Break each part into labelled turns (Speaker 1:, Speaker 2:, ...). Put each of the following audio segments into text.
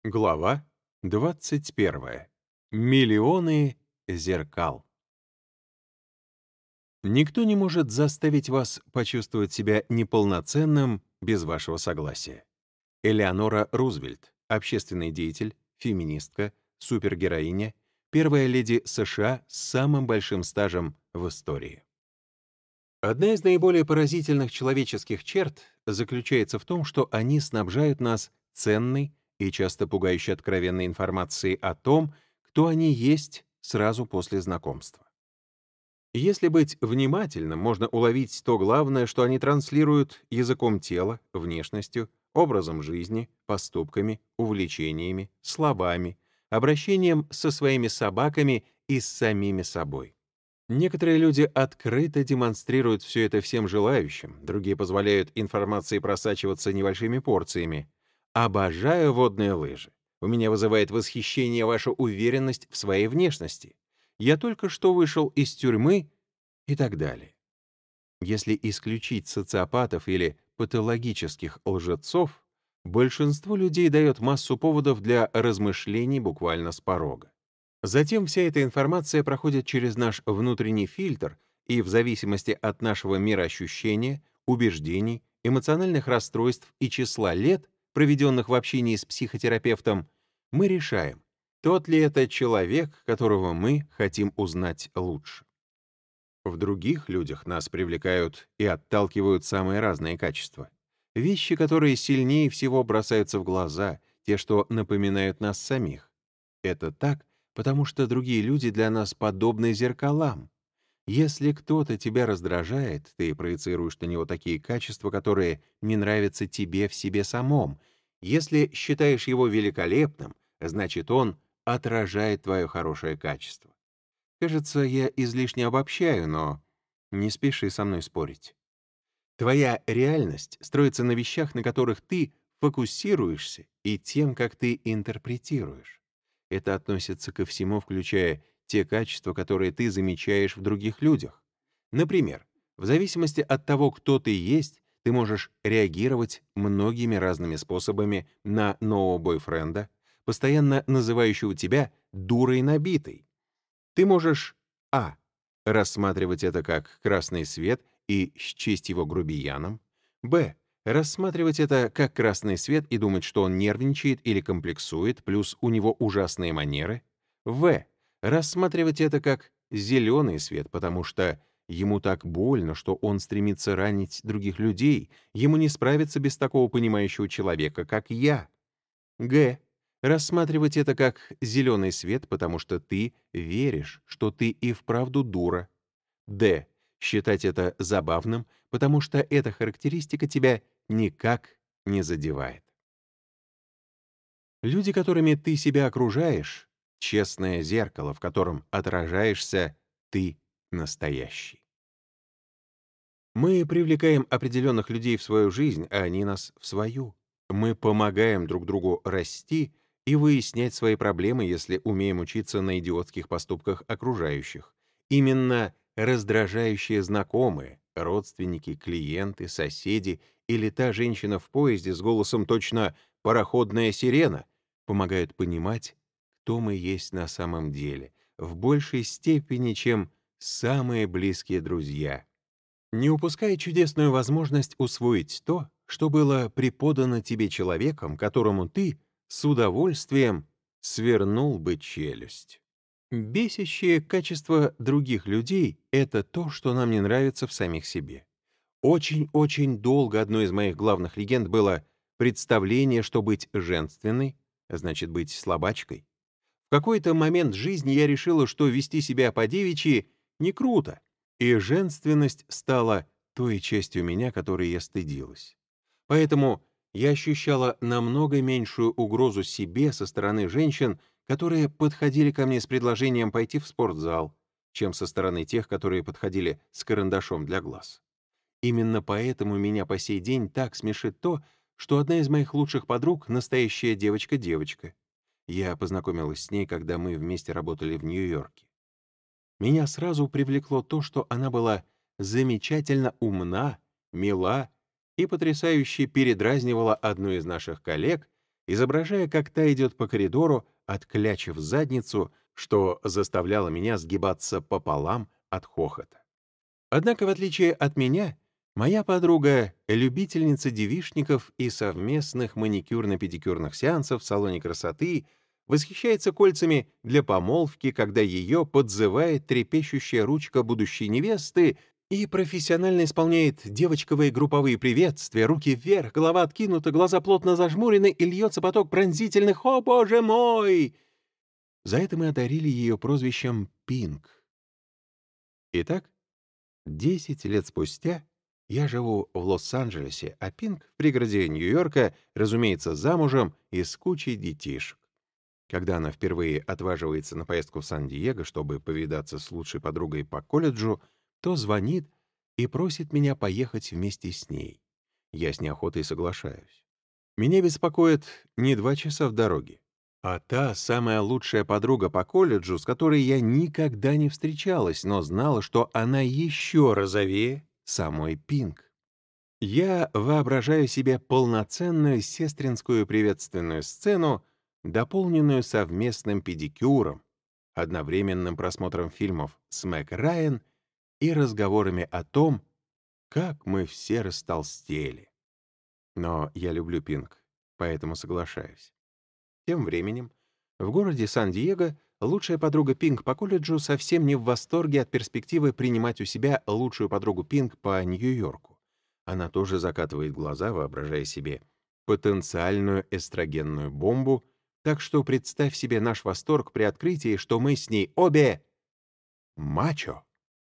Speaker 1: Глава 21. Миллионы зеркал. Никто не может заставить вас почувствовать себя неполноценным без вашего согласия. Элеонора Рузвельт, общественный деятель, феминистка, супергероиня, первая леди США с самым большим стажем в истории. Одна из наиболее поразительных человеческих черт заключается в том, что они снабжают нас ценной и часто пугающе откровенной информацией о том, кто они есть сразу после знакомства. Если быть внимательным, можно уловить то главное, что они транслируют языком тела, внешностью, образом жизни, поступками, увлечениями, словами, обращением со своими собаками и с самими собой. Некоторые люди открыто демонстрируют все это всем желающим, другие позволяют информации просачиваться небольшими порциями. Обожаю водные лыжи. У меня вызывает восхищение ваша уверенность в своей внешности. Я только что вышел из тюрьмы и так далее. Если исключить социопатов или патологических лжецов, большинство людей дает массу поводов для размышлений буквально с порога. Затем вся эта информация проходит через наш внутренний фильтр, и в зависимости от нашего мироощущения, убеждений, эмоциональных расстройств и числа лет, проведенных в общении с психотерапевтом, мы решаем, тот ли это человек, которого мы хотим узнать лучше. В других людях нас привлекают и отталкивают самые разные качества. Вещи, которые сильнее всего бросаются в глаза, те, что напоминают нас самих. Это так, потому что другие люди для нас подобны зеркалам. Если кто-то тебя раздражает, ты проецируешь на него такие качества, которые не нравятся тебе в себе самом. Если считаешь его великолепным, значит, он отражает твое хорошее качество. Кажется, я излишне обобщаю, но не спеши со мной спорить. Твоя реальность строится на вещах, на которых ты фокусируешься, и тем, как ты интерпретируешь. Это относится ко всему, включая те качества, которые ты замечаешь в других людях. Например, в зависимости от того, кто ты есть, ты можешь реагировать многими разными способами на нового бойфренда, постоянно называющего тебя дурой набитой. Ты можешь рассматривать это как красный свет и счесть его грубияном, рассматривать это как красный свет и думать, что он нервничает или комплексует, плюс у него ужасные манеры, рассматривать это как зеленый свет, потому что ему так больно, что он стремится ранить других людей, ему не справиться без такого понимающего человека, как я, Г. Рассматривать это как зеленый свет, потому что ты веришь, что ты и вправду дура. Д. Считать это забавным, потому что эта характеристика тебя никак не задевает. Люди, которыми ты себя окружаешь, — честное зеркало, в котором отражаешься ты настоящий. Мы привлекаем определенных людей в свою жизнь, а они нас в свою. Мы помогаем друг другу расти и выяснять свои проблемы, если умеем учиться на идиотских поступках окружающих. Именно раздражающие знакомые, родственники, клиенты, соседи или та женщина в поезде с голосом точно «пароходная сирена» помогают понимать, кто мы есть на самом деле, в большей степени, чем самые близкие друзья. Не упускай чудесную возможность усвоить то, что было преподано тебе человеком, которому ты с удовольствием свернул бы челюсть. Бесящее качество других людей — это то, что нам не нравится в самих себе. Очень-очень долго одной из моих главных легенд было представление, что быть женственной — значит быть слабачкой. В какой-то момент жизни я решила, что вести себя по-девичьи не круто, и женственность стала той частью меня, которой я стыдилась. Поэтому я ощущала намного меньшую угрозу себе со стороны женщин, которые подходили ко мне с предложением пойти в спортзал, чем со стороны тех, которые подходили с карандашом для глаз. Именно поэтому меня по сей день так смешит то, что одна из моих лучших подруг — настоящая девочка-девочка. Я познакомилась с ней, когда мы вместе работали в Нью-Йорке. Меня сразу привлекло то, что она была замечательно умна, мила и потрясающе передразнивала одну из наших коллег, изображая, как та идет по коридору, отклячив задницу, что заставляло меня сгибаться пополам от хохота. Однако, в отличие от меня, моя подруга, любительница девичников и совместных маникюрно-педикюрных сеансов в салоне красоты, восхищается кольцами для помолвки, когда ее подзывает трепещущая ручка будущей невесты и профессионально исполняет девочковые групповые приветствия, руки вверх, голова откинута, глаза плотно зажмурены и льется поток пронзительных «О, боже мой!». За это мы одарили ее прозвищем Пинк. Итак, 10 лет спустя я живу в Лос-Анджелесе, а Пинк в пригороде Нью-Йорка, разумеется, замужем и с кучей детишек. Когда она впервые отваживается на поездку в Сан-Диего, чтобы повидаться с лучшей подругой по колледжу, то звонит и просит меня поехать вместе с ней. Я с неохотой соглашаюсь. Меня беспокоит не 2 часа в дороге, а та самая лучшая подруга по колледжу, с которой я никогда не встречалась, но знала, что она еще розовее самой Пинк. Я воображаю себе полноценную сестринскую приветственную сцену, дополненную совместным педикюром, одновременным просмотром фильмов с Мэг Райан и разговорами о том, как мы все растолстели. Но я люблю Пинк, поэтому соглашаюсь. Тем временем в городе Сан-Диего лучшая подруга Пинк по колледжу совсем не в восторге от перспективы принимать у себя лучшую подругу Пинк по Нью-Йорку. Она тоже закатывает глаза, воображая себе потенциальную эстрогенную бомбу, так что представь себе наш восторг при открытии, что мы с ней обе мачо.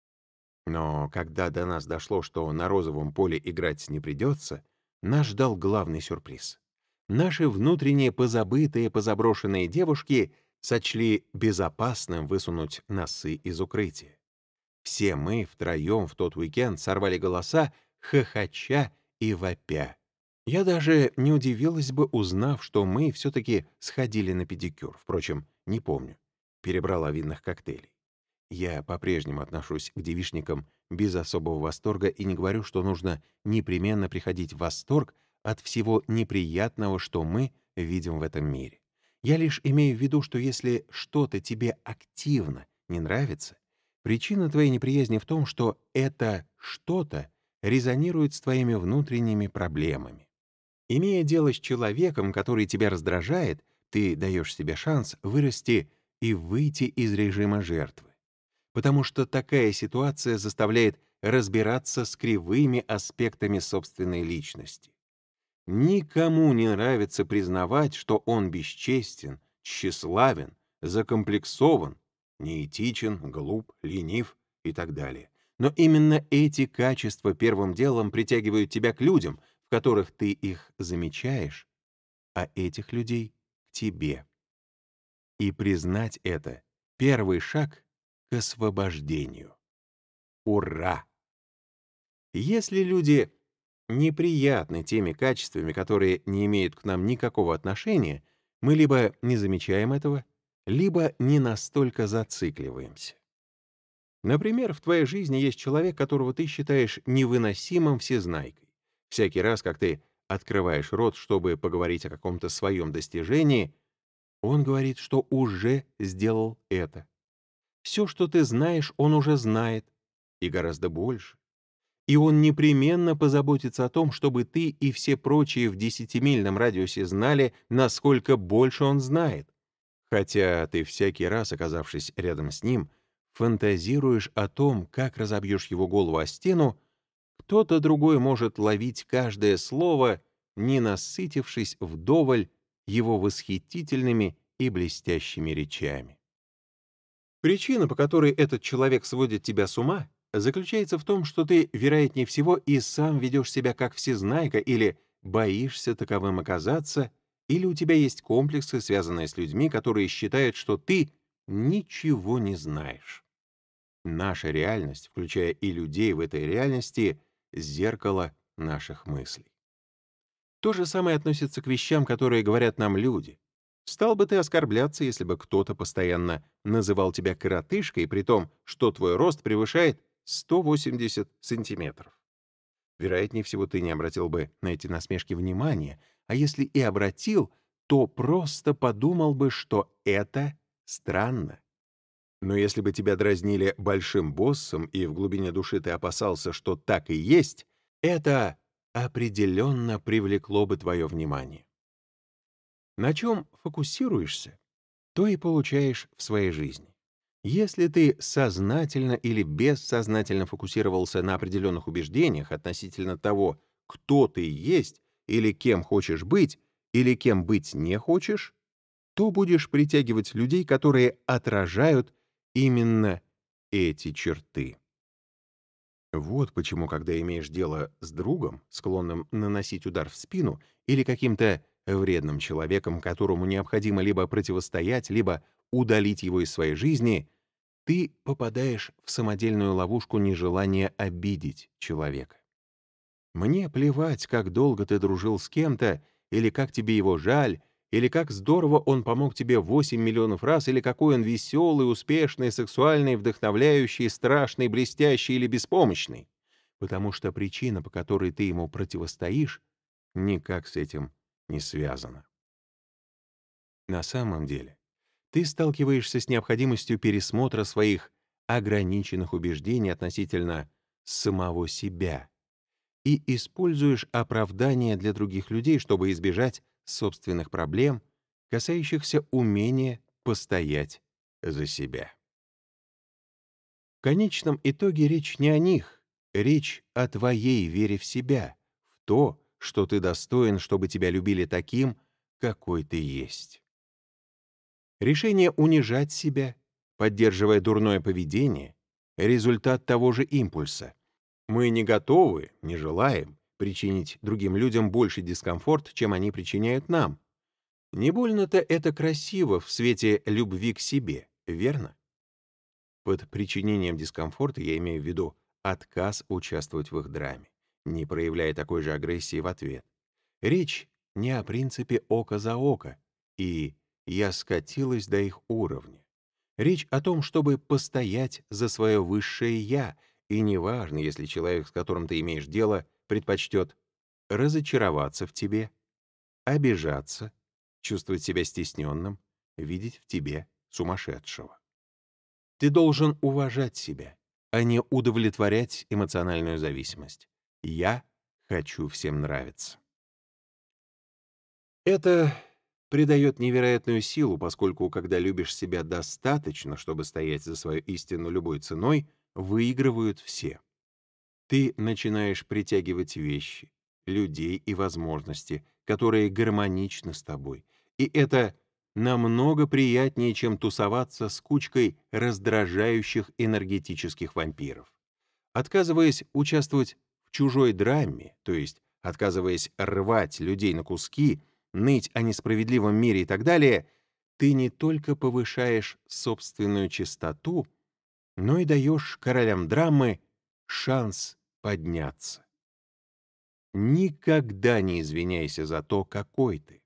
Speaker 1: Но когда до нас дошло, что на розовом поле играть не придется, нас ждал главный сюрприз. Наши внутренние позабытые, позаброшенные девушки сочли безопасным высунуть носы из укрытия. Все мы втроем в тот уикенд сорвали голоса, хохоча и вопя. Я даже не удивилась бы, узнав, что мы все-таки сходили на педикюр. Впрочем, не помню. Перебрала винных коктейлей. Я по-прежнему отношусь к девичникам без особого восторга и не говорю, что нужно непременно приходить в восторг от всего неприятного, что мы видим в этом мире. Я лишь имею в виду, что если что-то тебе активно не нравится, причина твоей неприязни в том, что это что-то резонирует с твоими внутренними проблемами. Имея дело с человеком, который тебя раздражает, ты даешь себе шанс вырасти и выйти из режима жертвы. Потому что такая ситуация заставляет разбираться с кривыми аспектами собственной личности. Никому не нравится признавать, что он бесчестен, тщеславен, закомплексован, неэтичен, глуп, ленив и так далее. Но именно эти качества первым делом притягивают тебя к людям, в которых ты их замечаешь, а этих людей — к тебе. И признать это — первый шаг к освобождению. Ура! Если люди неприятны теми качествами, которые не имеют к нам никакого отношения, мы либо не замечаем этого, либо не настолько зацикливаемся. Например, в твоей жизни есть человек, которого ты считаешь невыносимым всезнайкой. Всякий раз, как ты открываешь рот, чтобы поговорить о каком-то своем достижении, он говорит, что уже сделал это. Все, что ты знаешь, он уже знает, и гораздо больше. И он непременно позаботится о том, чтобы ты и все прочие в 10-мильном радиусе знали, насколько больше он знает. Хотя ты всякий раз, оказавшись рядом с ним, фантазируешь о том, как разобьешь его голову о стену, кто-то другой может ловить каждое слово, не насытившись вдоволь его восхитительными и блестящими речами. Причина, по которой этот человек сводит тебя с ума, заключается в том, что ты, вероятнее всего, и сам ведешь себя как всезнайка или боишься таковым оказаться, или у тебя есть комплексы, связанные с людьми, которые считают, что ты ничего не знаешь. Наша реальность, включая и людей в этой реальности, — зеркало наших мыслей. То же самое относится к вещам, которые говорят нам люди. Стал бы ты оскорбляться, если бы кто-то постоянно называл тебя коротышкой, при том, что твой рост превышает 180 сантиметров? Вероятнее всего, ты не обратил бы на эти насмешки внимания, а если и обратил, то просто подумал бы, что это странно. Но если бы тебя дразнили большим боссом, и в глубине души ты опасался, что так и есть, это определенно привлекло бы твое внимание. На чем фокусируешься, то и получаешь в своей жизни. Если ты сознательно или бессознательно фокусировался на определенных убеждениях относительно того, кто ты есть, или кем хочешь быть, или кем быть не хочешь, то будешь притягивать людей, которые отражают именно эти черты. Вот почему, когда имеешь дело с другом, склонным наносить удар в спину, или каким-то вредным человеком, которому необходимо либо противостоять, либо удалить его из своей жизни, ты попадаешь в самодельную ловушку нежелания обидеть человека. Мне плевать, как долго ты дружил с кем-то, или как тебе его жаль, или как здорово он помог тебе 8 миллионов раз, или какой он веселый, успешный, сексуальный, вдохновляющий, страшный, блестящий или беспомощный. Потому что причина, по которой ты ему противостоишь, никак с этим не связана. На самом деле, ты сталкиваешься с необходимостью пересмотра своих ограниченных убеждений относительно самого себя и используешь оправдания для других людей, чтобы избежать собственных проблем, касающихся умения постоять за себя. В конечном итоге речь не о них, речь о твоей вере в себя, в то, что ты достоин, чтобы тебя любили таким, какой ты есть. Решение унижать себя, поддерживая дурное поведение, результат того же импульса. Мы не готовы, не желаем причинить другим людям больше дискомфорт, чем они причиняют нам. Не больно-то это красиво в свете любви к себе, верно? Под причинением дискомфорта я имею в виду отказ участвовать в их драме, не проявляя такой же агрессии в ответ. Речь не о принципе око за око, и я скатилась до их уровня. Речь о том, чтобы постоять за свое высшее «я», и неважно, если человек, с которым ты имеешь дело, предпочтет разочароваться в тебе, обижаться, чувствовать себя стесненным, видеть в тебе сумасшедшего. Ты должен уважать себя, а не удовлетворять эмоциональную зависимость. Я хочу всем нравиться. Это придает невероятную силу, поскольку, когда любишь себя достаточно, чтобы стоять за свою истину любой ценой, выигрывают все. Ты начинаешь притягивать вещи, людей и возможности, которые гармоничны с тобой. И это намного приятнее, чем тусоваться с кучкой раздражающих энергетических вампиров. Отказываясь участвовать в чужой драме, то есть отказываясь рвать людей на куски, ныть о несправедливом мире и так далее, ты не только повышаешь собственную чистоту, но и даешь королям драмы шанс подняться. Никогда не извиняйся за то, какой ты.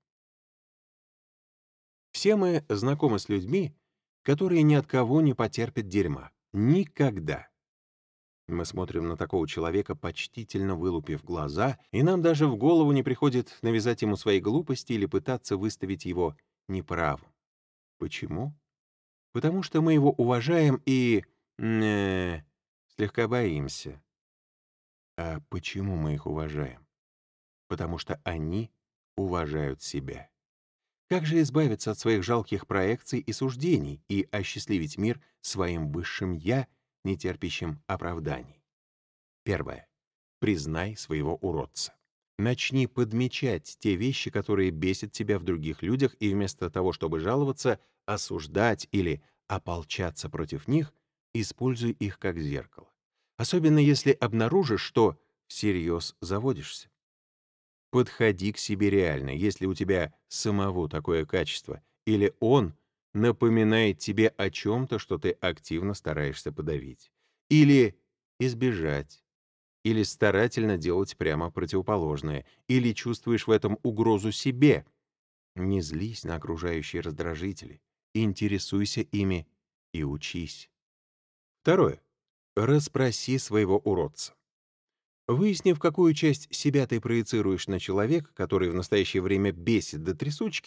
Speaker 1: Все мы знакомы с людьми, которые ни от кого не потерпят дерьма. Никогда. Мы смотрим на такого человека, почтительно вылупив глаза, и нам даже в голову не приходит навязать ему свои глупости или пытаться выставить его неправым. Почему? Потому что мы его уважаем и слегка боимся. А почему мы их уважаем? Потому что они уважают себя. Как же избавиться от своих жалких проекций и суждений и осчастливить мир своим высшим «я», не терпящим оправданий? Первое. Признай своего уродца. Начни подмечать те вещи, которые бесят тебя в других людях, и вместо того, чтобы жаловаться, осуждать или ополчаться против них, используй их как зеркало. Особенно если обнаружишь, что всерьез заводишься. Подходи к себе реально, если у тебя самого такое качество, или он напоминает тебе о чем-то, что ты активно стараешься подавить, или избежать, или старательно делать прямо противоположное, или чувствуешь в этом угрозу себе. Не злись на окружающие раздражители, интересуйся ими и учись. Второе. Расспроси своего уродца. Выяснив, какую часть себя ты проецируешь на человека, который в настоящее время бесит до трясучки,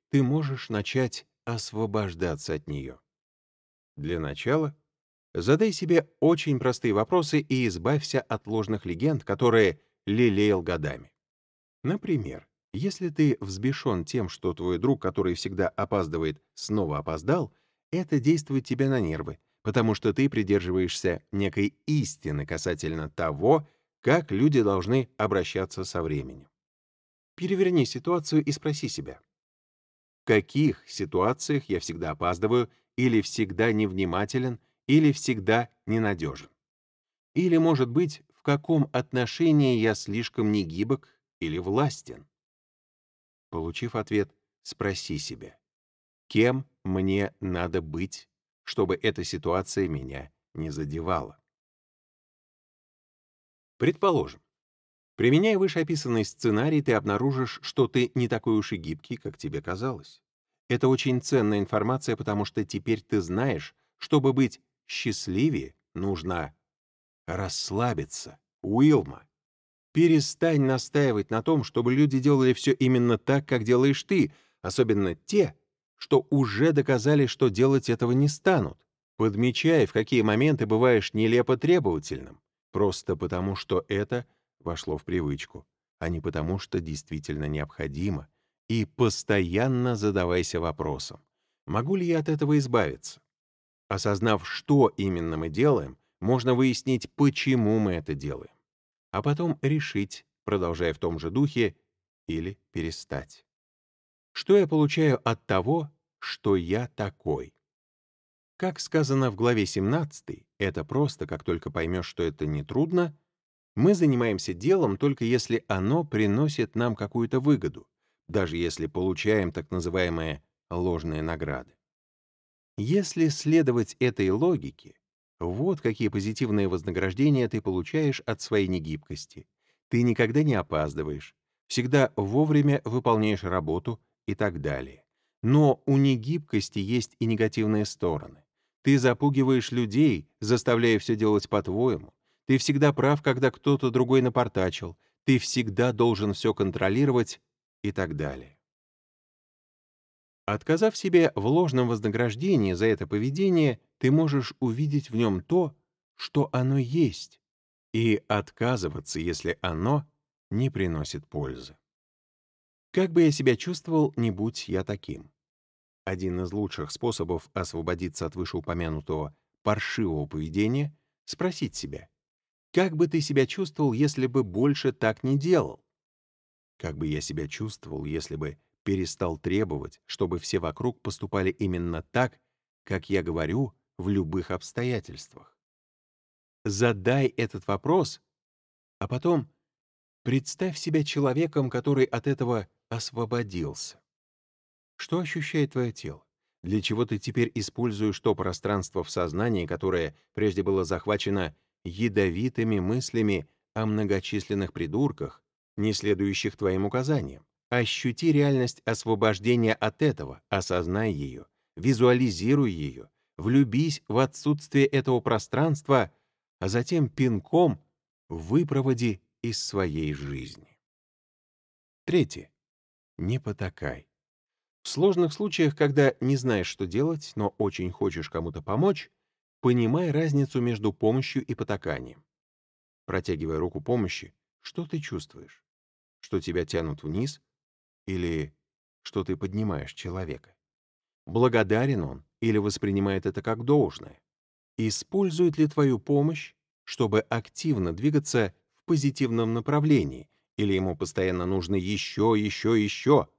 Speaker 1: ты можешь начать освобождаться от нее. Для начала задай себе очень простые вопросы и избавься от ложных легенд, которые лелеял годами. Например, если ты взбешен тем, что твой друг, который всегда опаздывает, снова опоздал, это действует тебе на нервы, потому что ты придерживаешься некой истины касательно того, как люди должны обращаться со временем. Переверни ситуацию и спроси себя, в каких ситуациях я всегда опаздываю, или всегда невнимателен, или всегда ненадежен? Или, может быть, в каком отношении я слишком негибок или властен? Получив ответ, спроси себя, кем мне надо быть, чтобы эта ситуация меня не задевала. Предположим, применяя вышеописанный сценарий, ты обнаружишь, что ты не такой уж и гибкий, как тебе казалось. Это очень ценная информация, потому что теперь ты знаешь, чтобы быть счастливее, нужно расслабиться. Уилма, перестань настаивать на том, чтобы люди делали все именно так, как делаешь ты, особенно те, что уже доказали, что делать этого не станут. Подмечай, в какие моменты бываешь нелепо требовательным, просто потому что это вошло в привычку, а не потому что действительно необходимо. И постоянно задавайся вопросом, могу ли я от этого избавиться? Осознав, что именно мы делаем, можно выяснить, почему мы это делаем, а потом решить, продолжая в том же духе, или перестать. Что я получаю от того, что я такой? Как сказано в главе 17, это просто, как только поймешь, что это нетрудно, мы занимаемся делом только если оно приносит нам какую-то выгоду, даже если получаем так называемые ложные награды. Если следовать этой логике, вот какие позитивные вознаграждения ты получаешь от своей негибкости. Ты никогда не опаздываешь, всегда вовремя выполняешь работу и так далее. Но у негибкости есть и негативные стороны. Ты запугиваешь людей, заставляя все делать по-твоему. Ты всегда прав, когда кто-то другой напортачил. Ты всегда должен все контролировать и так далее. Отказав себе в ложном вознаграждении за это поведение, ты можешь увидеть в нем то, что оно есть, и отказываться, если оно не приносит пользы. Как бы я себя чувствовал, не будь я таким? Один из лучших способов освободиться от вышеупомянутого паршивого поведения — спросить себя, как бы ты себя чувствовал, если бы больше так не делал? Как бы я себя чувствовал, если бы перестал требовать, чтобы все вокруг поступали именно так, как я говорю, в любых обстоятельствах? Задай этот вопрос, а потом представь себя человеком, который от этого освободился. Что ощущает твое тело? Для чего ты теперь используешь то пространство в сознании, которое прежде было захвачено ядовитыми мыслями о многочисленных придурках, не следующих твоим указаниям? Ощути реальность освобождения от этого, осознай ее, визуализируй ее, влюбись в отсутствие этого пространства, а затем пинком выпроводи из своей жизни. Третье. Не потакай. В сложных случаях, когда не знаешь, что делать, но очень хочешь кому-то помочь, понимай разницу между помощью и потаканием. Протягивая руку помощи, что ты чувствуешь? Что тебя тянут вниз или что ты поднимаешь человека? Благодарен он или воспринимает это как должное? Использует ли твою помощь, чтобы активно двигаться в позитивном направлении, или ему постоянно нужно еще, еще, еще?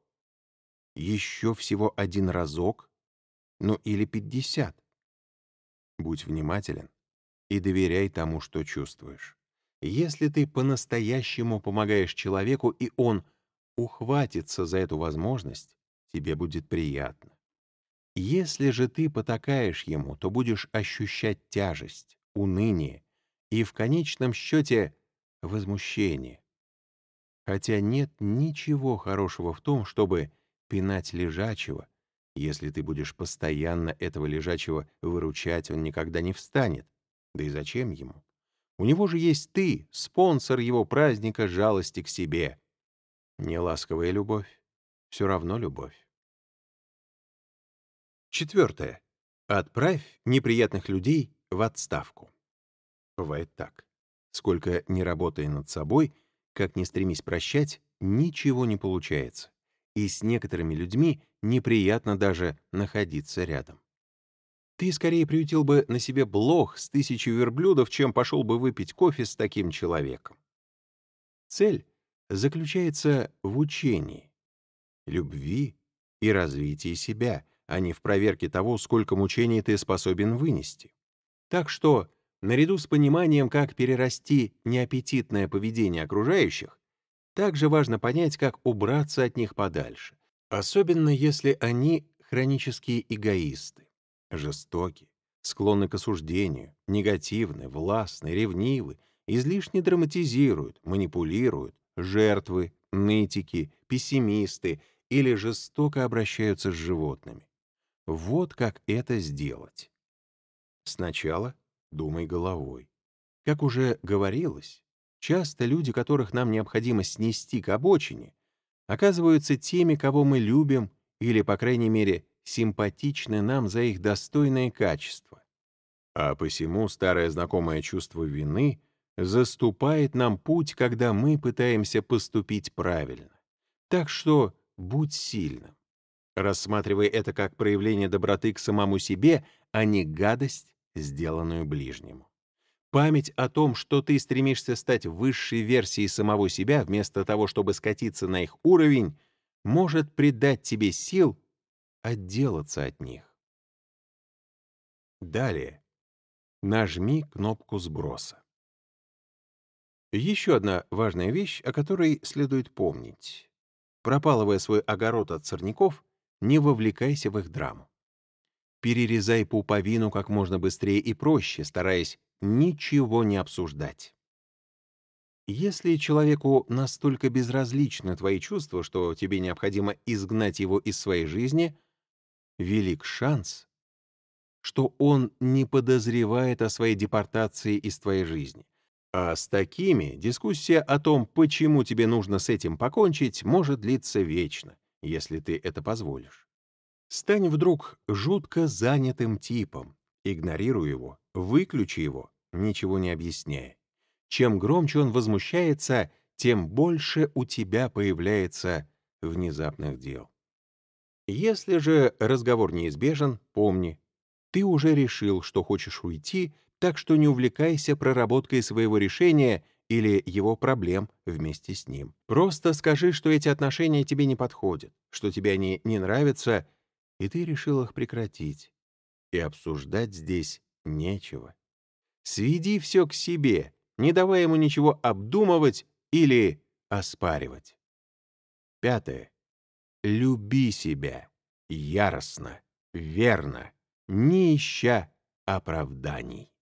Speaker 1: Еще всего один разок? Ну или 50? Будь внимателен и доверяй тому, что чувствуешь. Если ты по-настоящему помогаешь человеку, и он ухватится за эту возможность, тебе будет приятно. Если же ты потакаешь ему, то будешь ощущать тяжесть, уныние и, в конечном счете, возмущение. Хотя нет ничего хорошего в том, чтобы пинать лежачего. Если ты будешь постоянно этого лежачего выручать, он никогда не встанет. Да и зачем ему? У него же есть ты, спонсор его праздника жалости к себе. Неласковая любовь — все равно любовь. Четвертое. Отправь неприятных людей в отставку. Бывает так. Сколько ни работай над собой, как ни стремись прощать, ничего не получается. И с некоторыми людьми неприятно даже находиться рядом. Ты скорее приютил бы на себе блох с 1000 верблюдов, чем пошел бы выпить кофе с таким человеком. Цель заключается в учении, любви и развитии себя, а не в проверке того, сколько мучений ты способен вынести. Так что, наряду с пониманием, как перерасти неаппетитное поведение окружающих, также важно понять, как убраться от них подальше, особенно если они хронические эгоисты, жестоки, склонны к осуждению, негативны, властны, ревнивы, излишне драматизируют, манипулируют, жертвы, нытики, пессимисты или жестоко обращаются с животными. Вот как это сделать. Сначала думай головой. Как уже говорилось, часто люди, которых нам необходимо снести к обочине, оказываются теми, кого мы любим или, по крайней мере, симпатичны нам за их достойные качества. А посему старое знакомое чувство вины заступает нам путь, когда мы пытаемся поступить правильно. Так что будь сильным. Рассматривай это как проявление доброты к самому себе, а не гадость, сделанную ближнему. Память о том, что ты стремишься стать высшей версией самого себя, вместо того, чтобы скатиться на их уровень, может придать тебе сил отделаться от них. Далее. Нажми кнопку сброса. Еще одна важная вещь, о которой следует помнить. Пропалывая свой огород от сорняков, не вовлекайся в их драму. Перерезай пуповину как можно быстрее и проще, стараясь ничего не обсуждать. Если человеку настолько безразличны твои чувства, что тебе необходимо изгнать его из своей жизни, велик шанс, что он не подозревает о своей депортации из твоей жизни. А с такими дискуссия о том, почему тебе нужно с этим покончить, может длиться вечно, если ты это позволишь. Стань вдруг жутко занятым типом, игнорируй его, выключи его, ничего не объясняя. Чем громче он возмущается, тем больше у тебя появляется внезапных дел. Если же разговор неизбежен, помни, ты уже решил, что хочешь уйти, так что не увлекайся проработкой своего решения или его проблем вместе с ним. Просто скажи, что эти отношения тебе не подходят, что тебе они не нравятся, и ты решил их прекратить. И обсуждать здесь нечего. Сведи все к себе, не давай ему ничего обдумывать или оспаривать. Пятое. Люби себя яростно, верно, не ища оправданий.